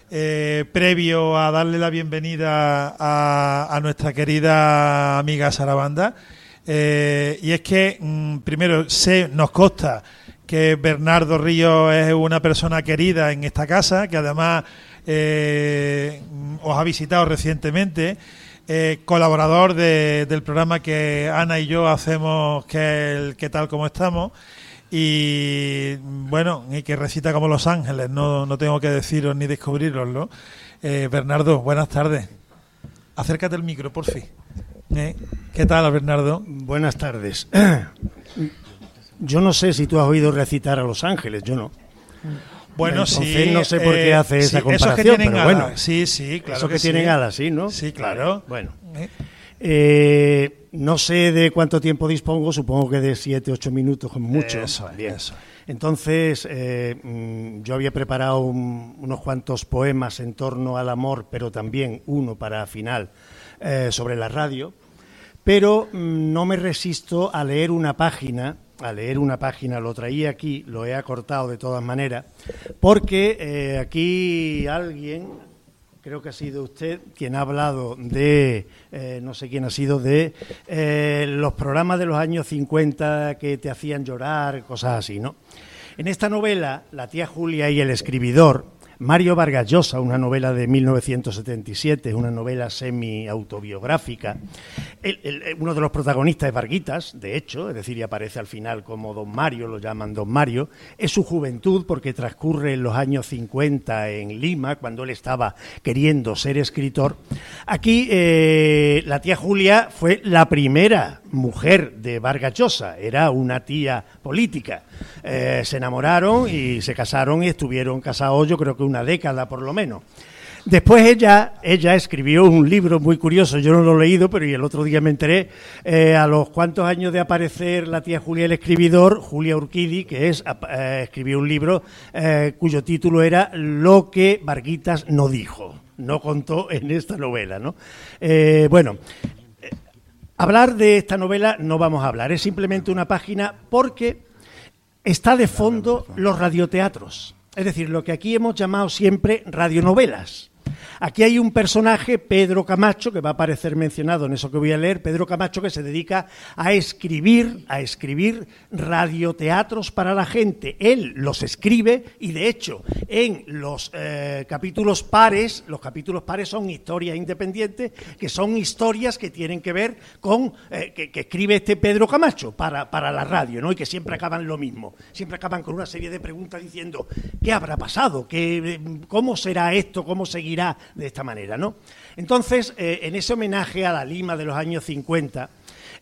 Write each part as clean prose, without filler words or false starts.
previo a darle la bienvenida a nuestra querida amiga Sara Banda. Y es que, primero, nos consta que Bernardo Ríos es una persona querida en esta casa, que además os ha visitado recientemente, colaborador del programa que Ana y yo hacemos, que es el ¿Qué tal, cómo estamos? Y bueno, y que recita como Los Ángeles, no tengo que deciros ni descubriroslo. Bernardo, buenas tardes. Acércate al micro, por fin. ¿Qué tal, Bernardo? Buenas tardes. Yo no sé si tú has oído recitar a Los Ángeles, yo no. Bueno, entonces, sí. No sé por qué hace esa comparación, esos que tienen pero alas. bueno. Sí, claro. Esos que tienen alas, sí, ¿no? Sí, claro. Bueno. No sé de cuánto tiempo dispongo, supongo que de 7, 8 minutos, como mucho. Eso. Entonces, yo había preparado unos cuantos poemas en torno al amor, pero también uno para final sobre la radio, pero no me resisto a leer una página, lo traía aquí, lo he acortado de todas maneras, porque aquí alguien... Creo que ha sido usted quien ha hablado de, no sé quién ha sido, de los programas de los años 50 que te hacían llorar, cosas así, ¿no? En esta novela, La tía Julia y el escribidor, Mario Vargas Llosa, una novela de 1977, una novela semi-autobiográfica. Uno de los protagonistas es Varguitas, de hecho, es decir, y aparece al final como Don Mario, lo llaman Don Mario. Es su juventud porque transcurre en los años 50 en Lima, cuando él estaba queriendo ser escritor. Aquí la tía Julia fue la primera mujer de Vargas Llosa, era una tía política. Se enamoraron y se casaron y estuvieron casados, yo creo que una década por lo menos. Después ella escribió un libro muy curioso, yo no lo he leído, pero y el otro día me enteré, a los cuantos años de aparecer la tía Julia el escribidor, Julia Urquidi, que escribió un libro cuyo título era Lo que Varguitas no dijo, no contó en esta novela, ¿no? Hablar de esta novela no vamos a hablar, es simplemente una página porque está de fondo los radioteatros. Es decir, lo que aquí hemos llamado siempre radionovelas. Aquí hay un personaje, Pedro Camacho, que va a aparecer mencionado en eso que voy a leer, Pedro Camacho, que se dedica a escribir radioteatros para la gente. Él los escribe y, de hecho, en los capítulos pares son historias independientes, que son historias que tienen que ver con, que escribe este Pedro Camacho para la radio, ¿no? Y que siempre acaban lo mismo, siempre acaban con una serie de preguntas diciendo ¿qué habrá pasado? ¿Cómo será esto? ¿Cómo seguirá de esta manera, ¿no? Entonces, en ese homenaje a la Lima de los años 50,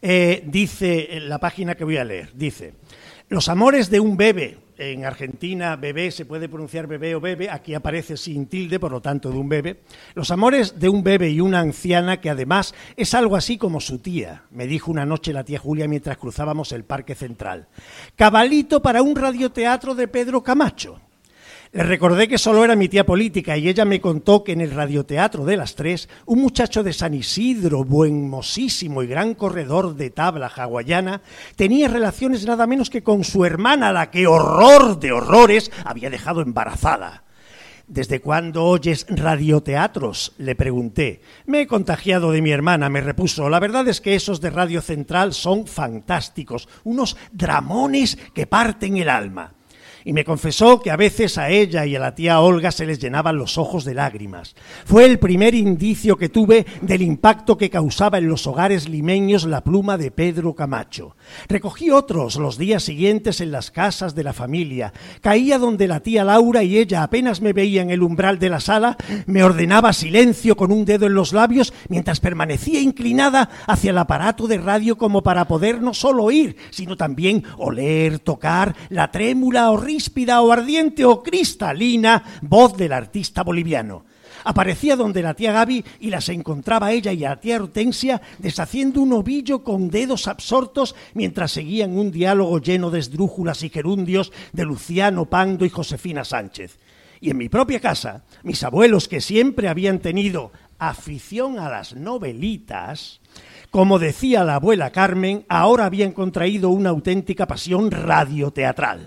dice en la página que voy a leer, dice: los amores de un bebé, en Argentina bebé se puede pronunciar bebé o bebe, aquí aparece sin tilde, por lo tanto de un bebé. Los amores de un bebé y una anciana que además es algo así como su tía, me dijo una noche la tía Julia mientras cruzábamos el Parque Central. Cabalito para un radioteatro de Pedro Camacho. Le recordé que solo era mi tía política y ella me contó que en el radioteatro de las 3, un muchacho de San Isidro, buen mocísimo y gran corredor de tabla hawaiana, tenía relaciones nada menos que con su hermana, la que, horror de horrores, había dejado embarazada. ¿Desde cuándo oyes radioteatros?, le pregunté. Me he contagiado de mi hermana, me repuso. La verdad es que esos de Radio Central son fantásticos, unos dramones que parten el alma. Y me confesó que a veces a ella y a la tía Olga se les llenaban los ojos de lágrimas. Fue el primer indicio que tuve del impacto que causaba en los hogares limeños la pluma de Pedro Camacho. Recogí otros los días siguientes en las casas de la familia. Caía donde la tía Laura y ella apenas me veía en el umbral de la sala, me ordenaba silencio con un dedo en los labios mientras permanecía inclinada hacia el aparato de radio como para poder no solo oír, sino también oler, tocar la trémula o ríspida o ardiente o cristalina voz del artista boliviano. Aparecía donde la tía Gaby y las encontraba ella y a la tía Hortensia deshaciendo un ovillo con dedos absortos mientras seguían un diálogo lleno de esdrújulas y gerundios de Luciano Pando y Josefina Sánchez. Y en mi propia casa, mis abuelos, que siempre habían tenido afición a las novelitas, como decía la abuela Carmen, ahora habían contraído una auténtica pasión radioteatral.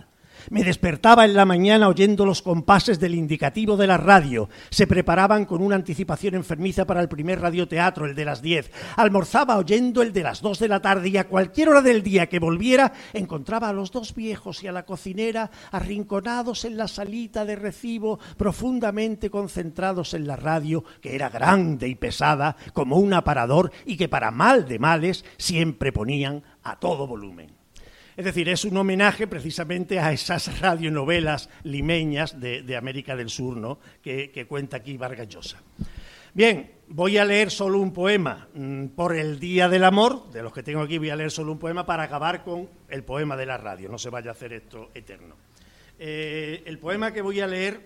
Me despertaba en la mañana oyendo los compases del indicativo de la radio. Se preparaban con una anticipación enfermiza para el primer radioteatro, el de las 10. Almorzaba oyendo el de las 2 de la tarde y a cualquier hora del día que volviera encontraba a los dos viejos y a la cocinera arrinconados en la salita de recibo, profundamente concentrados en la radio, que era grande y pesada como un aparador y que para mal de males siempre ponían a todo volumen. Es decir, es un homenaje precisamente a esas radionovelas limeñas de América del Sur, ¿no?, que cuenta aquí Vargas Llosa. Bien, voy a leer solo un poema por el Día del Amor. De los que tengo aquí voy a leer solo un poema para acabar con el poema de la radio. No se vaya a hacer esto eterno. El poema que voy a leer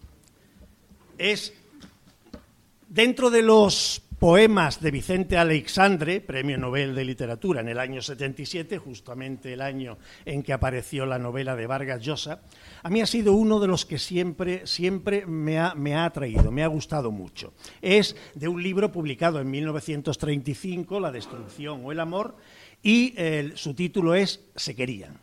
es dentro de los poemas de Vicente Aleixandre, Premio Nobel de Literatura en el año 77, justamente el año en que apareció la novela de Vargas Llosa. A mí ha sido uno de los que siempre me ha atraído, me ha gustado mucho. Es de un libro publicado en 1935, La destrucción o el amor, y su título es Se querían.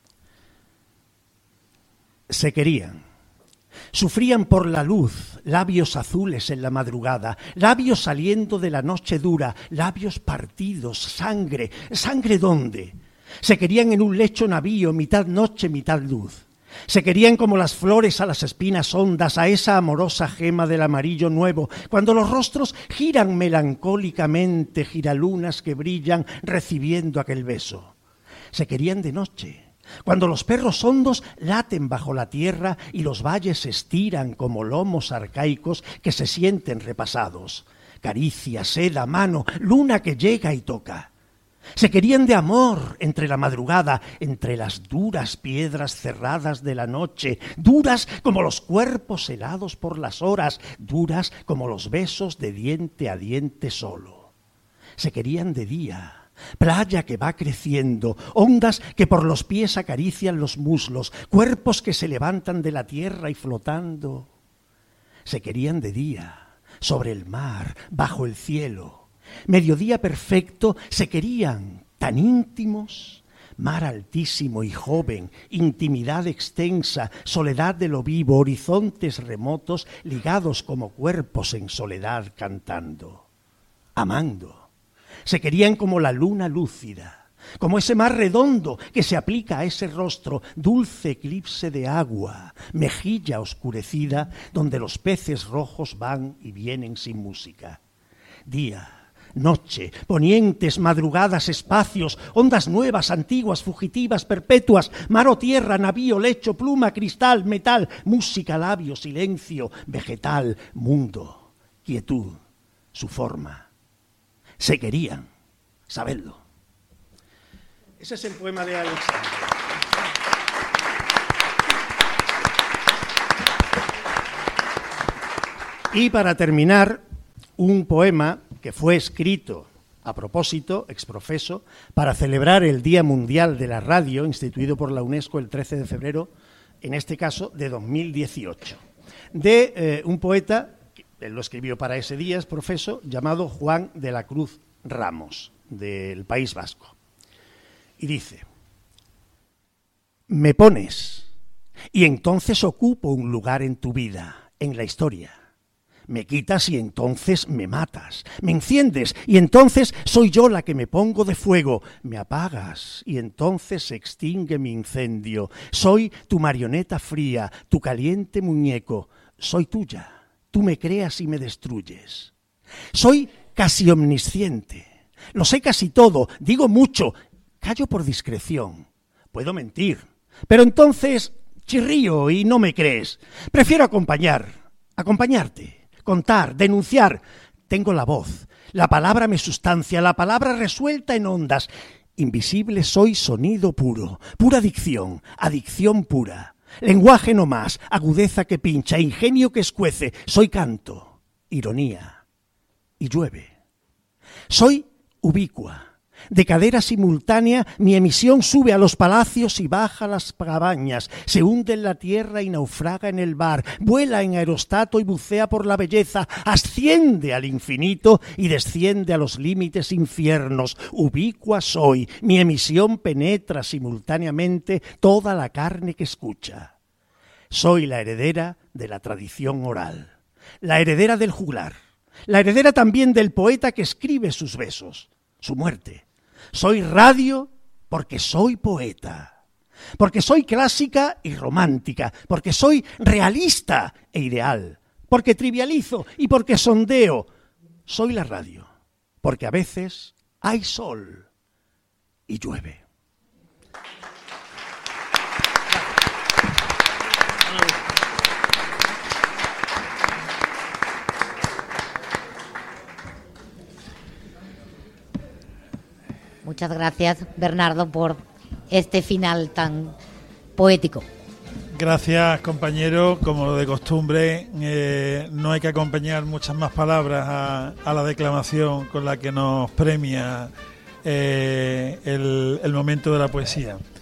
Se querían. Sufrían por la luz, labios azules en la madrugada, labios saliendo de la noche dura, labios partidos, sangre. ¿Sangre dónde? Se querían en un lecho navío, mitad noche, mitad luz. Se querían como las flores a las espinas hondas, a esa amorosa gema del amarillo nuevo, cuando los rostros giran melancólicamente, giralunas que brillan recibiendo aquel beso. Se querían de noche, cuando los perros hondos laten bajo la tierra y los valles se estiran como lomos arcaicos que se sienten repasados. Caricia, seda, mano, luna que llega y toca. Se querían de amor entre la madrugada, entre las duras piedras cerradas de la noche, duras como los cuerpos helados por las horas, duras como los besos de diente a diente solo. Se querían de día, playa que va creciendo, ondas que por los pies acarician los muslos, cuerpos que se levantan de la tierra y flotando. Se querían de día, sobre el mar, bajo el cielo. Mediodía perfecto, se querían tan íntimos. Mar altísimo y joven, intimidad extensa, soledad de lo vivo, horizontes remotos, ligados como cuerpos en soledad cantando, amando. Se querían como la luna lúcida, como ese mar redondo que se aplica a ese rostro, dulce eclipse de agua, mejilla oscurecida, donde los peces rojos van y vienen sin música. Día, noche, ponientes, madrugadas, espacios, ondas nuevas, antiguas, fugitivas, perpetuas, mar o tierra, navío, lecho, pluma, cristal, metal, música, labio, silencio, vegetal, mundo, quietud, su forma. Se querían, sabedlo. Ese es el poema de Aleixandre. Y para terminar, un poema que fue escrito a propósito, ex profeso, para celebrar el Día Mundial de la Radio, instituido por la UNESCO el 13 de febrero, en este caso de 2018, de un poeta. Él lo escribió para ese día, es profeso, llamado Juan de la Cruz Ramos, del País Vasco. Y dice: me pones, y entonces ocupo un lugar en tu vida, en la historia. Me quitas y entonces me matas. Me enciendes y entonces soy yo la que me pongo de fuego. Me apagas y entonces se extingue mi incendio. Soy tu marioneta fría, tu caliente muñeco. Soy tuya. Tú me creas y me destruyes. Soy casi omnisciente. Lo sé casi todo, digo mucho. Callo por discreción. Puedo mentir, pero entonces chirrío y no me crees. Prefiero acompañarte, contar, denunciar. Tengo la voz, la palabra me sustancia, la palabra resuelta en ondas. Invisible soy sonido puro, pura dicción, adicción pura. Lenguaje no más, agudeza que pincha, ingenio que escuece. Soy canto, ironía y llueve. Soy ubicua, De cadera simultánea, mi emisión sube a los palacios y baja a las cabañas, se hunde en la tierra y naufraga en el mar, vuela en aerostato y bucea por la belleza, asciende al infinito y desciende a los límites infiernos. Ubicua soy, mi emisión penetra simultáneamente toda la carne que escucha. Soy la heredera de la tradición oral, la heredera del juglar, la heredera también del poeta que escribe sus besos, su muerte. Soy radio porque soy poeta, porque soy clásica y romántica, porque soy realista e ideal, porque trivializo y porque sondeo. Soy la radio, porque a veces hay sol y llueve. Muchas gracias, Bernardo, por este final tan poético. Gracias, compañero. Como de costumbre, no hay que acompañar muchas más palabras a la declamación con la que nos premia el momento de la poesía.